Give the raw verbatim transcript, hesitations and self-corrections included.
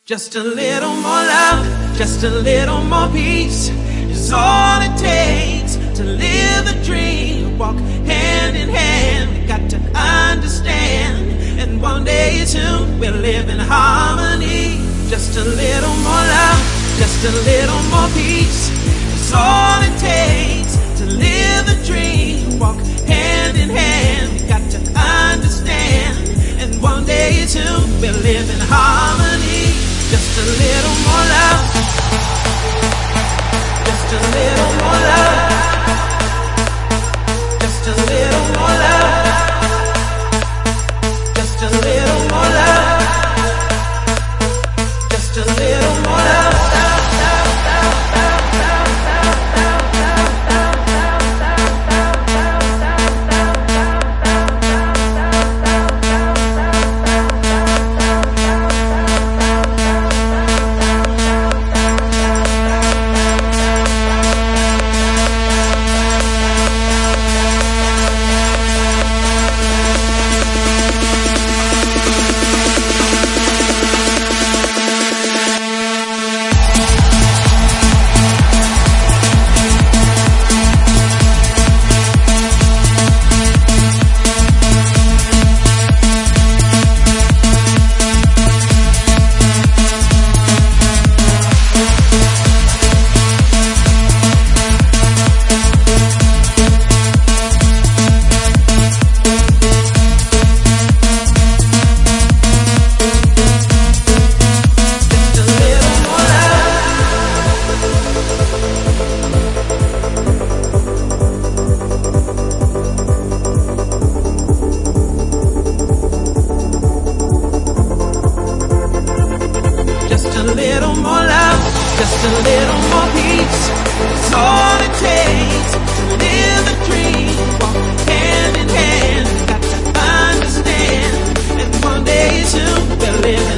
Just a little more love, just a little more peace is all it takes to live the dream. Walk hand in hand, we got to understand, and one day soon we'll live in harmony. Just a little more love, just a little more peace is all it takes to live the dream. Walk hand in hand, we got to understand, and one day soon we'll live in harmony. Just a little more love, just a little more love, just a little more love, just a little more love, just a little more love. Just a little more peace is all it takes to live the dream. Walk hand in hand, got to understand, and one day soon we'll live